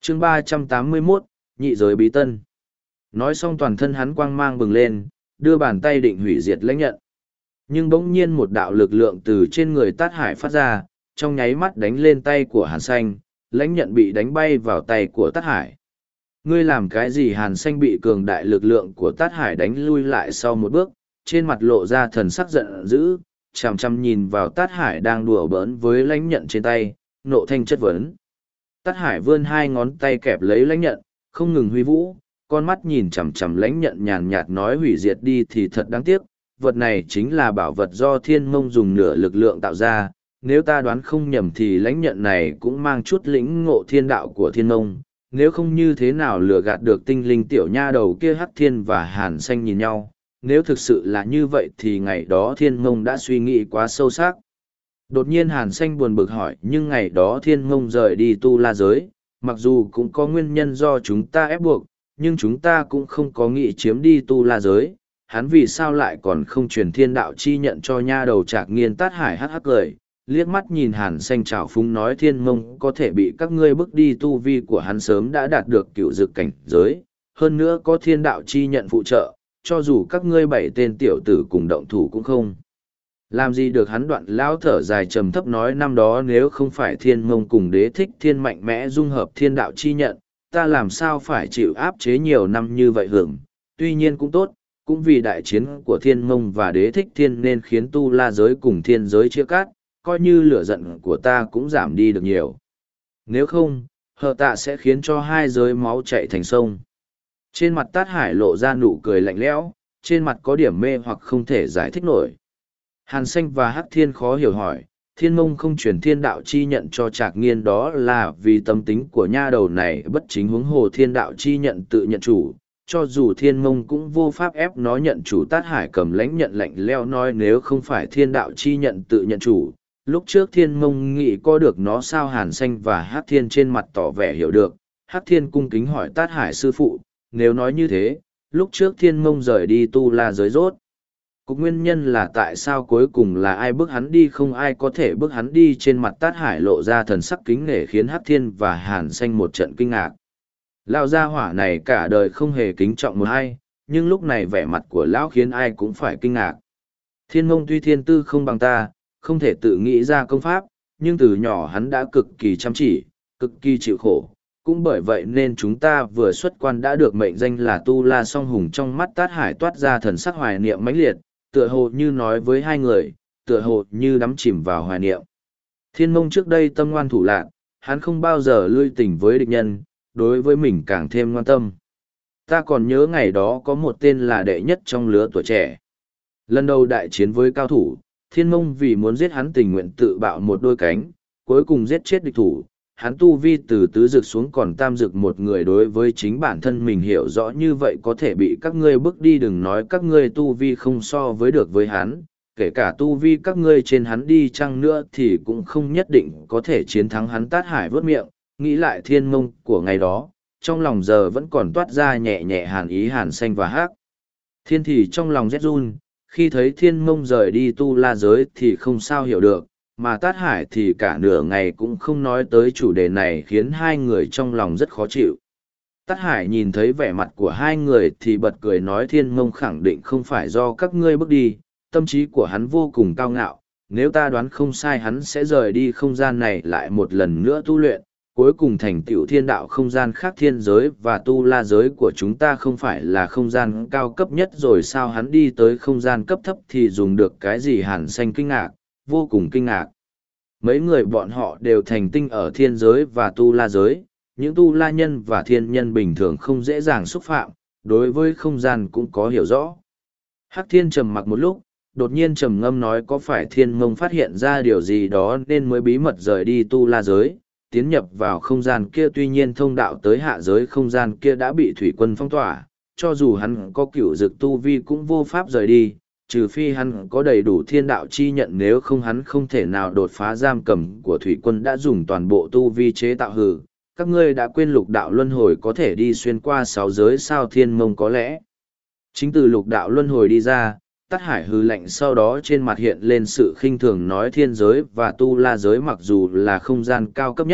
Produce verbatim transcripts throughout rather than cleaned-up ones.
chương ba trăm tám mươi mốt, nhị giới bí tân. Nói xong toàn thân hắn quang mang bừng lên, đưa bàn tay định hủy diệt lãnh nhận. Nhưng bỗng nhiên một đạo lực lượng từ trên người Tát Hải phát ra, trong nháy mắt đánh lên tay của Hàn Xanh, lãnh nhận bị đánh bay vào tay của Tát Hải. Ngươi làm cái gì? Hàn Xanh bị cường đại lực lượng của Tát Hải đánh lui lại sau một bước, trên mặt lộ ra thần sắc giận dữ, chằm chằm nhìn vào Tát Hải đang đùa bỡn với lãnh nhận trên tay, nộ thanh chất vấn. Tát Hải vươn hai ngón tay kẹp lấy lãnh nhận, không ngừng huy vũ, con mắt nhìn chằm chằm lãnh nhận nhàn nhạt nói hủy diệt đi thì thật đáng tiếc, vật này chính là bảo vật do thiên mông dùng nửa lực lượng tạo ra, nếu ta đoán không nhầm thì lãnh nhận này cũng mang chút lĩnh ngộ thiên đạo của thiên mông, nếu không như thế nào lừa gạt được tinh linh tiểu nha đầu kia Hắc Thiên và Hàn Xanh nhìn nhau, nếu thực sự là như vậy thì ngày đó thiên mông đã suy nghĩ quá sâu sắc. Đột nhiên Hàn Xanh buồn bực hỏi, nhưng ngày đó thiên mông rời đi tu la giới, mặc dù cũng có nguyên nhân do chúng ta ép buộc, nhưng chúng ta cũng không có nghĩ chiếm đi tu la giới, hắn vì sao lại còn không truyền thiên đạo chi nhận cho nha đầu Trạc Nghiên? Tát Hải hắc hắc cười, liếc mắt nhìn Hàn Xanh trào phúng nói thiên mông có thể bị các ngươi bước đi, tu vi của hắn sớm đã đạt được cựu dực cảnh giới, hơn nữa có thiên đạo chi nhận phụ trợ, cho dù các ngươi bảy tên tiểu tử cùng động thủ cũng không làm gì được hắn. Đoạn lão thở dài trầm thấp nói năm đó nếu không phải thiên mông cùng đế thích thiên mạnh mẽ dung hợp thiên đạo chi nhận, ta làm sao phải chịu áp chế nhiều năm như vậy hưởng. Tuy nhiên cũng tốt, cũng vì đại chiến của thiên mông và đế thích thiên nên khiến tu la giới cùng thiên giới chia cắt, coi như lửa giận của ta cũng giảm đi được nhiều. Nếu không, hờ tạ sẽ khiến cho hai giới máu chạy thành sông. Trên mặt Tát Hải lộ ra nụ cười lạnh lẽo, trên mặt có điểm mê hoặc không thể giải thích nổi. Hàn Xanh và Hắc Thiên khó hiểu hỏi, thiên mông không truyền thiên đạo chi nhận cho Trạc Nghiên đó là vì tâm tính của nha đầu này bất chính, huống hồ thiên đạo chi nhận tự nhận chủ, cho dù thiên mông cũng vô pháp ép nó nhận chủ. Tát Hải cầm lãnh nhận lạnh leo nói nếu không phải thiên đạo chi nhận tự nhận chủ, lúc trước thiên mông nghĩ có được nó sao? Hàn Xanh và Hắc Thiên trên mặt tỏ vẻ hiểu được. Hắc Thiên cung kính hỏi Tát Hải sư phụ, nếu nói như thế, lúc trước thiên mông rời đi tu la giới rốt cục nguyên nhân là tại sao, cuối cùng là ai bước hắn đi? Không ai có thể bước hắn đi. Trên mặt Tát Hải lộ ra thần sắc kính nể khiến Hắc Thiên và Hàn Xanh một trận kinh ngạc. Lão gia hỏa này cả đời không hề kính trọng một ai, nhưng lúc này vẻ mặt của lão khiến ai cũng phải kinh ngạc. Thiên mông tuy thiên tư không bằng ta, không thể tự nghĩ ra công pháp, nhưng từ nhỏ hắn đã cực kỳ chăm chỉ, cực kỳ chịu khổ. Cũng bởi vậy nên chúng ta vừa xuất quan đã được mệnh danh là tu la song hùng. Trong mắt Tát Hải toát ra thần sắc hoài niệm mãnh liệt, tựa hồ như nói với hai người, tựa hồ như đắm chìm vào hoài niệm. Thiên mông trước đây tâm ngoan thủ lạn, hắn không bao giờ lui tình với địch nhân, đối với mình càng thêm ngoan tâm. Ta còn nhớ ngày đó có một tên là đệ nhất trong lứa tuổi trẻ. Lần đầu đại chiến với cao thủ, thiên mông vì muốn giết hắn tình nguyện tự bạo một đôi cánh, cuối cùng giết chết địch thủ. Hắn tu vi từ tứ dực xuống còn tam dực, một người đối với chính bản thân mình hiểu rõ như vậy có thể bị các ngươi bước đi. Đừng nói các ngươi tu vi không so với được với hắn, kể cả tu vi các ngươi trên hắn đi chăng nữa thì cũng không nhất định có thể chiến thắng hắn. Tát Hải vớt miệng, nghĩ lại thiên mông của ngày đó, trong lòng giờ vẫn còn toát ra nhẹ nhẹ hàn ý. Hàn Xanh và Hắc Thiên thì trong lòng rét run, khi thấy thiên mông rời đi tu la giới thì không sao hiểu được, mà Tát Hải thì cả nửa ngày cũng không nói tới chủ đề này, khiến hai người trong lòng rất khó chịu. Tát Hải nhìn thấy vẻ mặt của hai người thì bật cười nói thiên mông khẳng định không phải do các ngươi bước đi, tâm trí của hắn vô cùng cao ngạo, nếu ta đoán không sai hắn sẽ rời đi không gian này lại một lần nữa tu luyện, cuối cùng thành tựu thiên đạo. Không gian khác thiên giới và tu la giới của chúng ta không phải là không gian cao cấp nhất rồi sao? Hắn đi tới không gian cấp thấp thì dùng được cái gì? Hàn Xanh kinh ngạc, vô cùng kinh ngạc. Mấy người bọn họ đều thành tinh ở thiên giới và tu la giới, những tu la nhân và thiên nhân bình thường không dễ dàng xúc phạm, đối với không gian cũng có hiểu rõ. Hắc Thiên trầm mặc một lúc, đột nhiên trầm ngâm nói có phải thiên mông phát hiện ra điều gì đó nên mới bí mật rời đi tu la giới, tiến nhập vào không gian kia. Tuy nhiên thông đạo tới hạ giới không gian kia đã bị thủy quân phong tỏa, cho dù hắn có cửu dực tu vi cũng vô pháp rời đi, trừ phi hắn có đầy đủ thiên đạo chi nhận, nếu không hắn không thể nào đột phá giam cầm của thủy quân đã dùng toàn bộ tu vi chế tạo. Hừ, các ngươi đã quên lục đạo luân hồi có thể đi xuyên qua sáu giới sao? Thiên mông có lẽ chính từ lục đạo luân hồi đi ra. Tát Hải hừ lạnh, sau đó trên mặt hiện lên sự khinh thường nói thiên giới và tu la giới mặc dù là không gian cao cấp nhất,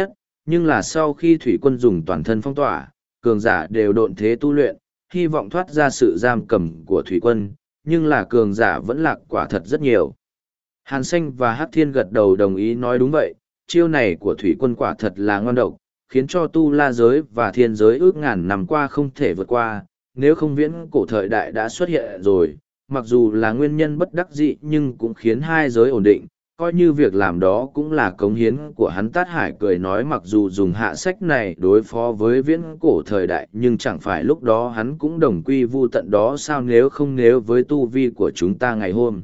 nhưng là sau khi thủy quân dùng toàn thân phong tỏa, cường giả đều độn thế tu luyện, hy vọng thoát ra sự giam cầm của thủy quân, nhưng là cường giả vẫn lạc quả thật rất nhiều. Hàn Xanh và Hắc Thiên gật đầu đồng ý nói đúng vậy, chiêu này của thủy quân quả thật là ngon độc, khiến cho tu la giới và thiên giới ước ngàn năm qua không thể vượt qua, nếu không viễn cổ thời đại đã xuất hiện rồi, mặc dù là nguyên nhân bất đắc dĩ nhưng cũng khiến hai giới ổn định, coi như việc làm đó cũng là cống hiến của hắn. Tát Hải cười nói mặc dù dùng hạ sách này đối phó với viễn cổ thời đại nhưng chẳng phải lúc đó hắn cũng đồng quy vu tận đó sao, nếu không nếu với tu vi của chúng ta ngày hôm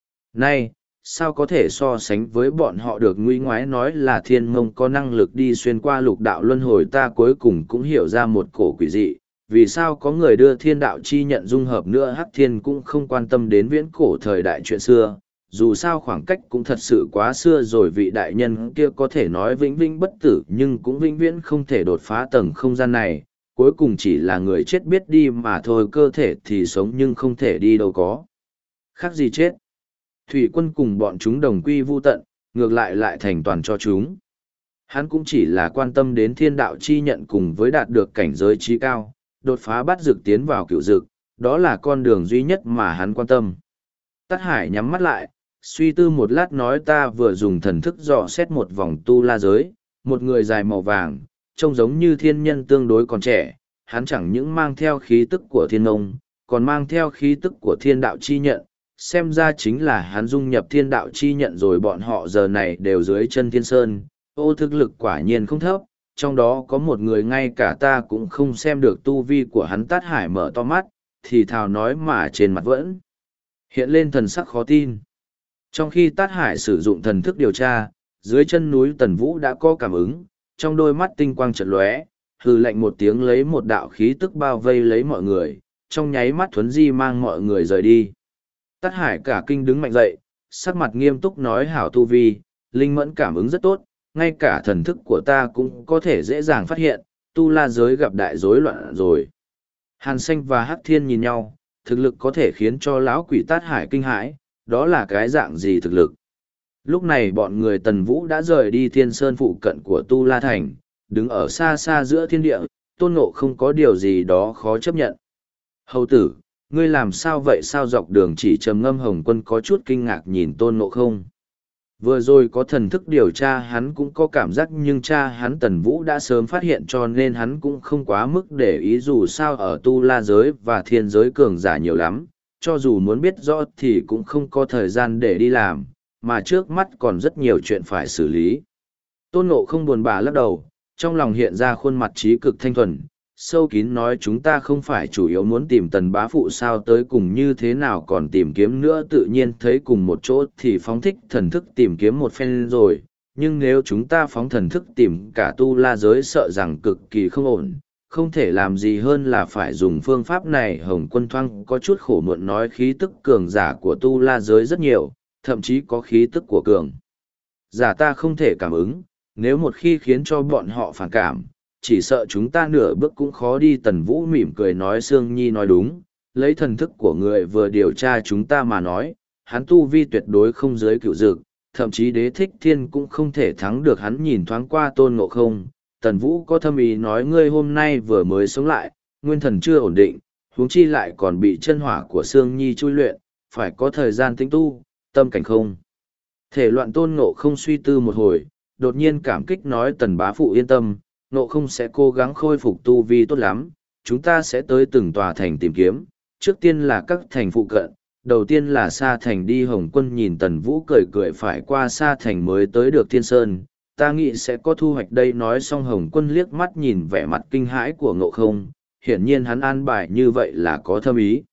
nay, sao có thể so sánh với bọn họ được. Nguy ngoái nói là thiên mông có năng lực đi xuyên qua lục đạo luân hồi, ta cuối cùng cũng hiểu ra một cổ quỷ dị. Vì sao có người đưa thiên đạo chi nhận dung hợp nữa. Hắc Thiên cũng không quan tâm đến viễn cổ thời đại chuyện xưa, dù sao khoảng cách cũng thật sự quá xưa rồi. Vị đại nhân kia có thể nói vĩnh vĩnh bất tử nhưng cũng vĩnh viễn không thể đột phá tầng không gian này, cuối cùng chỉ là người chết biết đi mà thôi, cơ thể thì sống nhưng không thể đi đâu có khác gì chết. Thủy quân cùng bọn chúng đồng quy vu tận, ngược lại lại thành toàn cho chúng. Hắn cũng chỉ là quan tâm đến thiên đạo chi nhận cùng với đạt được cảnh giới trí cao, đột phá bắt dực tiến vào cựu dực, đó là con đường duy nhất mà hắn quan tâm. Tát Hải nhắm mắt lại, suy tư một lát nói ta vừa dùng thần thức dò xét một vòng tu la giới, một người dài màu vàng, trông giống như thiên nhân tương đối còn trẻ, hắn chẳng những mang theo khí tức của thiên ông, còn mang theo khí tức của thiên đạo chi nhận, xem ra chính là hắn dung nhập thiên đạo chi nhận rồi. Bọn họ giờ này đều dưới chân thiên sơn, ô thực lực quả nhiên không thấp, trong đó có một người ngay cả ta cũng không xem được tu vi của hắn. Tát Hải mở to mắt, thì thào nói mà trên mặt vẫn hiện lên thần sắc khó tin. Trong khi Tát Hải sử dụng thần thức điều tra, dưới chân núi Tần Vũ đã có cảm ứng, trong đôi mắt tinh quang chợt lóe, hừ lạnh một tiếng lấy một đạo khí tức bao vây lấy mọi người, trong nháy mắt thuấn di mang mọi người rời đi. Tát Hải cả kinh đứng mạnh dậy, sắc mặt nghiêm túc nói hảo tu vi, linh mẫn cảm ứng rất tốt, ngay cả thần thức của ta cũng có thể dễ dàng phát hiện, tu la giới gặp đại rối loạn rồi. Hàn Xanh và Hắc Thiên nhìn nhau, thực lực có thể khiến cho lão quỷ Tát Hải kinh hãi, đó là cái dạng gì thực lực. Lúc này bọn người Tần Vũ đã rời đi Thiên Sơn phụ cận của Tu La Thành, đứng ở xa xa giữa thiên địa, Tôn Ngộ không có điều gì đó khó chấp nhận. Hầu tử, ngươi làm sao vậy? Sao dọc đường chỉ trầm ngâm? Hồng Quân có chút kinh ngạc nhìn Tôn Ngộ không. Vừa rồi có thần thức điều tra hắn cũng có cảm giác nhưng cha hắn Tần Vũ đã sớm phát hiện cho nên hắn cũng không quá mức để ý, dù sao ở tu la giới và thiên giới cường giả nhiều lắm, cho dù muốn biết rõ thì cũng không có thời gian để đi làm, mà trước mắt còn rất nhiều chuyện phải xử lý. Tôn Ngộ không buồn bã lắc đầu, trong lòng hiện ra khuôn mặt trí cực thanh thuần, sâu kín nói chúng ta không phải chủ yếu muốn tìm Tần bá phụ sao, tới cùng như thế nào còn tìm kiếm nữa, tự nhiên thấy cùng một chỗ thì phóng thích thần thức tìm kiếm một phen rồi, nhưng nếu chúng ta phóng thần thức tìm cả tu la giới sợ rằng cực kỳ không ổn, không thể làm gì hơn là phải dùng phương pháp này. Hồng Quân thoáng có chút khổ muộn nói khí tức cường giả của tu la giới rất nhiều, thậm chí có khí tức của cường giả ta không thể cảm ứng, nếu một khi khiến cho bọn họ phản cảm, chỉ sợ chúng ta nửa bước cũng khó đi. Tần Vũ mỉm cười nói Sương Nhi nói đúng, lấy thần thức của người vừa điều tra chúng ta mà nói, hắn tu vi tuyệt đối không dưới cựu dực, thậm chí Đế Thích Thiên cũng không thể thắng được hắn. Nhìn thoáng qua Tôn Ngộ không, Tần Vũ có thâm ý nói ngươi hôm nay vừa mới sống lại, nguyên thần chưa ổn định, huống chi lại còn bị chân hỏa của Sương Nhi chui luyện, phải có thời gian tĩnh tu, tâm cảnh không thể loạn. Tôn Ngộ không suy tư một hồi, đột nhiên cảm kích nói Tần bá phụ yên tâm, Ngộ không sẽ cố gắng khôi phục tu vi tốt lắm, chúng ta sẽ tới từng tòa thành tìm kiếm, trước tiên là các thành phụ cận, đầu tiên là Sa Thành đi. Hồng Quân nhìn Tần Vũ cười cười phải qua Sa Thành mới tới được Thiên Sơn, ta nghĩ sẽ có thu hoạch đây. Nói xong Hồng Quân liếc mắt nhìn vẻ mặt kinh hãi của Ngộ không, hiển nhiên hắn an bài như vậy là có thâm ý.